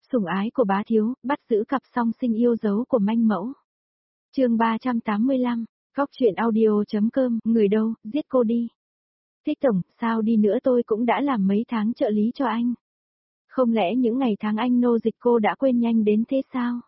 Sủng ái của bá thiếu, bắt giữ cặp song sinh yêu dấu của manh mẫu. Chương 385, Góc truyện audio.com, người đâu, giết cô đi. Thích tổng, sao đi nữa tôi cũng đã làm mấy tháng trợ lý cho anh. Không lẽ những ngày tháng anh nô dịch cô đã quên nhanh đến thế sao?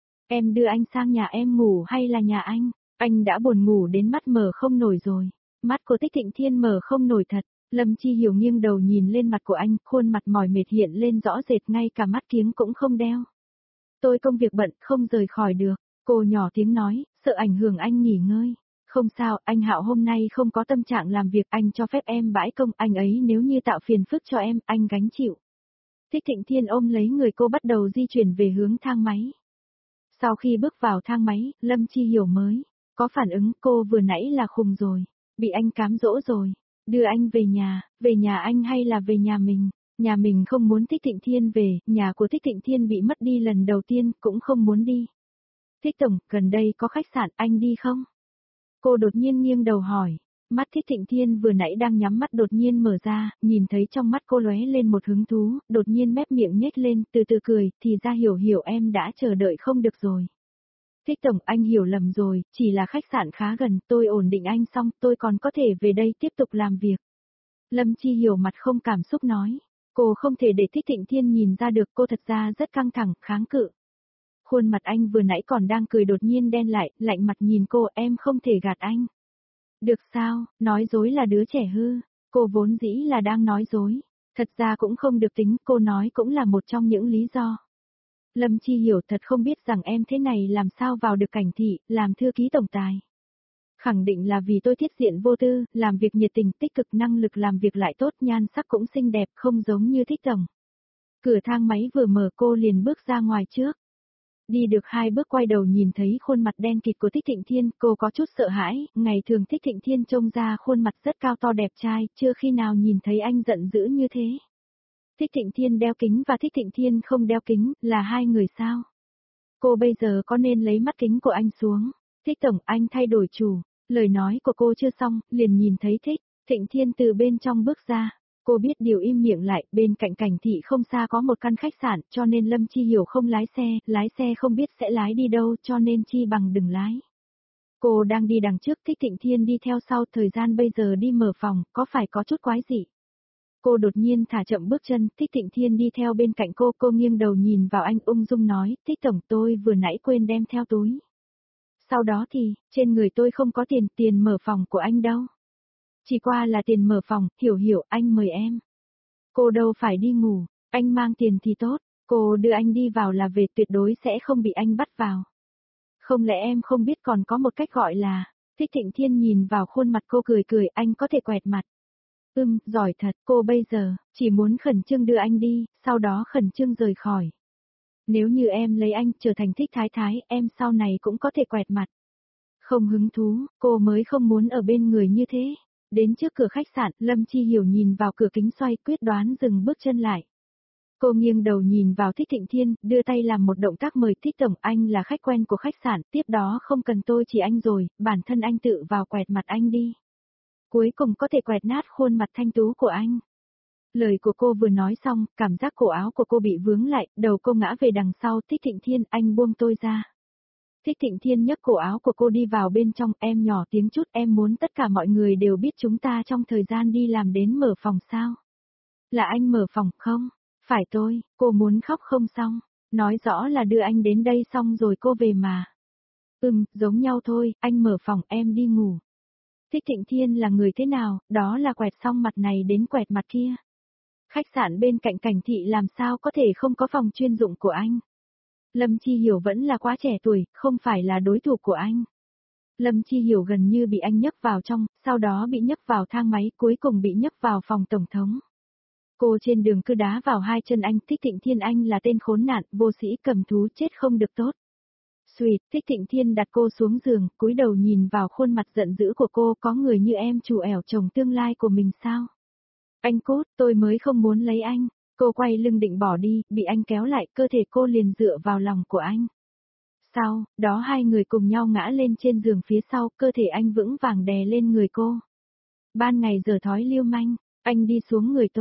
Em đưa anh sang nhà em ngủ hay là nhà anh đã buồn ngủ đến mắt mở không nổi rồi. Mắt của Tích Thịnh Thiên mở không nổi thật. Lâm Chi Hiểu nghiêng đầu nhìn lên mặt của anh, khuôn mặt mỏi mệt hiện lên rõ rệt, ngay cả mắt kiếng cũng không đeo. Tôi công việc bận, không rời khỏi được. Cô nhỏ tiếng nói, sợ ảnh hưởng anh nghỉ ngơi. Không sao, anh Hạo hôm nay không có tâm trạng làm việc, anh cho phép em bãi công, anh ấy nếu như tạo phiền phức cho em, anh gánh chịu. Tích Thịnh Thiên ôm lấy người cô bắt đầu di chuyển về hướng thang máy. Sau khi bước vào thang máy, Lâm Chi Hiểu mới có phản ứng, cô vừa nãy là khùng rồi, bị anh cám dỗ rồi. Đưa anh về nhà anh hay là về nhà mình? Nhà mình không muốn Tích Thịnh Thiên về, nhà của Tích Thịnh Thiên bị mất đi lần đầu tiên, cũng không muốn đi. Thích tổng, gần đây có khách sạn, anh đi không? Cô đột nhiên nghiêng đầu hỏi. Mắt Tích Thịnh Thiên vừa nãy đang nhắm mắt đột nhiên mở ra, nhìn thấy trong mắt cô lóe lên một hứng thú, đột nhiên mép miệng nhếch lên, từ từ cười, thì ra Hiểu em đã chờ đợi không được rồi. Thích tổng, anh hiểu lầm rồi, chỉ là khách sạn khá gần, tôi ổn định anh xong, tôi còn có thể về đây tiếp tục làm việc. Lâm Chi Hiểu mặt không cảm xúc nói, cô không thể để Tích Thịnh Thiên nhìn ra được, cô thật ra rất căng thẳng, kháng cự. Khuôn mặt anh vừa nãy còn đang cười đột nhiên đen lại, lạnh mặt nhìn cô, em không thể gạt anh. Được sao, nói dối là đứa trẻ hư, cô vốn dĩ là đang nói dối, thật ra cũng không được tính, cô nói cũng là một trong những lý do. Lâm Chi Hiểu thật không biết rằng em thế này làm sao vào được Cảnh thị, làm thư ký tổng tài. Khẳng định là vì tôi thiết diện vô tư, làm việc nhiệt tình, tích cực, năng lực làm việc lại tốt, nhan sắc cũng xinh đẹp, không giống như Thích tổng. Cửa thang máy vừa mở cô liền bước ra ngoài trước. Đi được 2 bước quay đầu nhìn thấy khuôn mặt đen kịt của Tích Thịnh Thiên, cô có chút sợ hãi, ngày thường Tích Thịnh Thiên trông ra khuôn mặt rất cao to đẹp trai, chưa khi nào nhìn thấy anh giận dữ như thế. Tích Thịnh Thiên đeo kính và Tích Thịnh Thiên không đeo kính, là hai người sao? Cô bây giờ có nên lấy mắt kính của anh xuống? Thích tổng, anh thay đổi chủ. Lời nói của cô chưa xong, liền nhìn thấy Thịnh Thiên từ bên trong bước ra. Cô biết điều im miệng lại, bên cạnh Cảnh thị không xa có một căn khách sạn, cho nên Lâm Chi Hiểu không lái xe không biết sẽ lái đi đâu, cho nên chi bằng đừng lái. Cô đang đi đằng trước, Thịnh Thiên đi theo sau, thời gian bây giờ đi mở phòng, có phải có chút quái dị? Cô đột nhiên thả chậm bước chân, Thịnh Thiên đi theo bên cạnh cô nghiêng đầu nhìn vào anh ung dung nói, Tích tổng, tôi vừa nãy quên đem theo túi. Sau đó thì, trên người tôi không có tiền mở phòng của anh đâu. Chỉ qua là tiền mở phòng, Hiểu, anh mời em. Cô đâu phải đi ngủ, anh mang tiền thì tốt, cô đưa anh đi vào là về, tuyệt đối sẽ không bị anh bắt vào. Không lẽ em không biết còn có một cách gọi là, Thịnh Thiên nhìn vào khuôn mặt cô cười, anh có thể quẹt mặt. Giỏi thật, cô bây giờ, chỉ muốn khẩn trương đưa anh đi, sau đó khẩn trương rời khỏi. Nếu như em lấy anh trở thành Thích thái, em sau này cũng có thể quẹt mặt. Không hứng thú, cô mới không muốn ở bên người như thế. Đến trước cửa khách sạn, Lâm Chi Hiểu nhìn vào cửa kính xoay, quyết đoán dừng bước chân lại. Cô nghiêng đầu nhìn vào Thịnh Thiên, đưa tay làm một động tác mời, Thích tổng, anh là khách quen của khách sạn, tiếp đó không cần tôi chỉ anh rồi, bản thân anh tự vào quẹt mặt anh đi. Cuối cùng có thể quẹt nát khuôn mặt thanh tú của anh. Lời của cô vừa nói xong, cảm giác cổ áo của cô bị vướng lại, đầu cô ngã về đằng sau, Thịnh Thiên, anh buông tôi ra. Thịnh Thiên nhấc cổ áo của cô đi vào bên trong, em nhỏ tiếng chút, em muốn tất cả mọi người đều biết chúng ta trong thời gian đi làm đến mở phòng sao? Là anh mở phòng, không? Phải tôi, cô muốn khóc không xong, nói rõ là đưa anh đến đây xong rồi cô về mà. Giống nhau thôi, anh mở phòng, em đi ngủ. Thịnh Thiên là người thế nào, đó là quẹt xong mặt này đến quẹt mặt kia. Khách sạn bên cạnh Cảnh thị làm sao có thể không có phòng chuyên dụng của anh. Lâm Chi Hiểu vẫn là quá trẻ tuổi, không phải là đối thủ của anh. Lâm Chi Hiểu gần như bị anh nhấc vào trong, sau đó bị nhấc vào thang máy, cuối cùng bị nhấc vào phòng tổng thống. Cô trên đường cứ đá vào hai chân anh, Thịnh Thiên, anh là tên khốn nạn, vô sĩ cầm thú, chết không được tốt. Xùyệt, Thịnh Thiên đặt cô xuống giường, cúi đầu nhìn vào khuôn mặt giận dữ của cô, có người như em chủ ẻo chồng tương lai của mình sao? Anh cút, tôi mới không muốn lấy anh. Cô quay lưng định bỏ đi, bị anh kéo lại, cơ thể cô liền dựa vào lòng của anh. Sau đó hai người cùng nhau ngã lên trên giường phía sau, cơ thể anh vững vàng đè lên người cô. Ban ngày giờ thói lưu manh, anh đi xuống người tôi.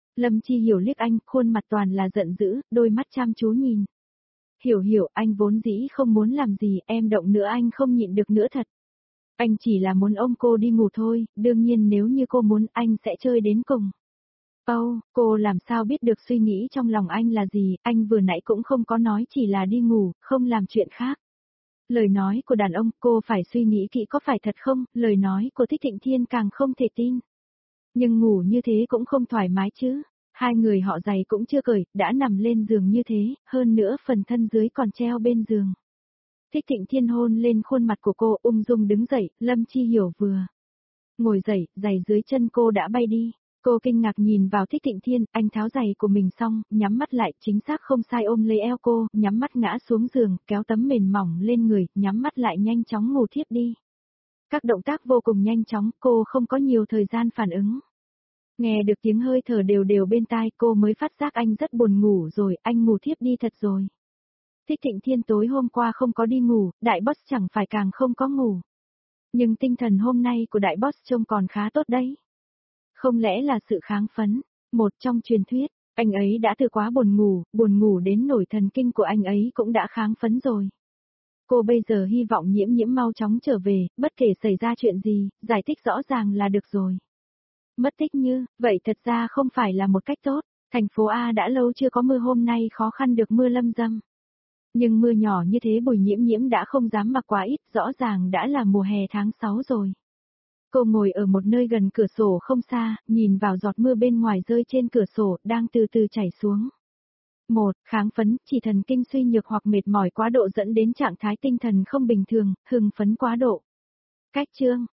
Lâm Chi Hiểu liếc anh, khuôn mặt toàn là giận dữ, đôi mắt chăm chú nhìn. Hiểu Hiểu, anh vốn dĩ không muốn làm gì, em động nữa anh không nhịn được nữa thật. Anh chỉ là muốn ôm cô đi ngủ thôi, đương nhiên nếu như cô muốn anh sẽ chơi đến cùng. Cô làm sao biết được suy nghĩ trong lòng anh là gì, anh vừa nãy cũng không có nói chỉ là đi ngủ, không làm chuyện khác. Lời nói của đàn ông, cô phải suy nghĩ kỹ có phải thật không, lời nói của Thích Thịnh Thiên càng không thể tin. Nhưng ngủ như thế cũng không thoải mái chứ. Hai người họ giày cũng chưa cởi, đã nằm lên giường như thế, hơn nữa phần thân dưới còn treo bên giường. Thích Thịnh Thiên hôn lên khuôn mặt của cô, ung dung đứng dậy, Lâm Chi Hiểu vừa ngồi dậy, giày dưới chân cô đã bay đi. Cô kinh ngạc nhìn vào Thích Thịnh Thiên, anh tháo giày của mình xong, nhắm mắt lại, chính xác không sai ôm lấy eo cô, nhắm mắt ngã xuống giường, kéo tấm mền mỏng lên người, nhắm mắt lại nhanh chóng ngủ thiếp đi. Các động tác vô cùng nhanh chóng, cô không có nhiều thời gian phản ứng. Nghe được tiếng hơi thở đều đều bên tai cô mới phát giác anh rất buồn ngủ rồi, anh ngủ thiếp đi thật rồi. Thích Thịnh Thiên tối hôm qua không có đi ngủ, đại boss chẳng phải càng không có ngủ. Nhưng tinh thần hôm nay của đại boss trông còn khá tốt đấy. Không lẽ là sự kháng phấn? Một trong truyền thuyết, anh ấy đã từ quá buồn ngủ đến nổi thần kinh của anh ấy cũng đã kháng phấn rồi. Cô bây giờ hy vọng Nhiễm Nhiễm mau chóng trở về, bất kể xảy ra chuyện gì, giải thích rõ ràng là được rồi. Mất tích như, vậy thật ra không phải là một cách tốt, thành phố A đã lâu chưa có mưa hôm nay khó khăn được mưa lâm dâm. Nhưng mưa nhỏ như thế Bùi Nhiễm Nhiễm đã không dám mặc quá ít, rõ ràng đã là mùa hè tháng 6 rồi. Cô ngồi ở một nơi gần cửa sổ không xa, nhìn vào giọt mưa bên ngoài rơi trên cửa sổ, đang từ từ chảy xuống. Kháng phấn, chỉ thần kinh suy nhược hoặc mệt mỏi quá độ dẫn đến trạng thái tinh thần không bình thường, hưng phấn quá độ. Cách chương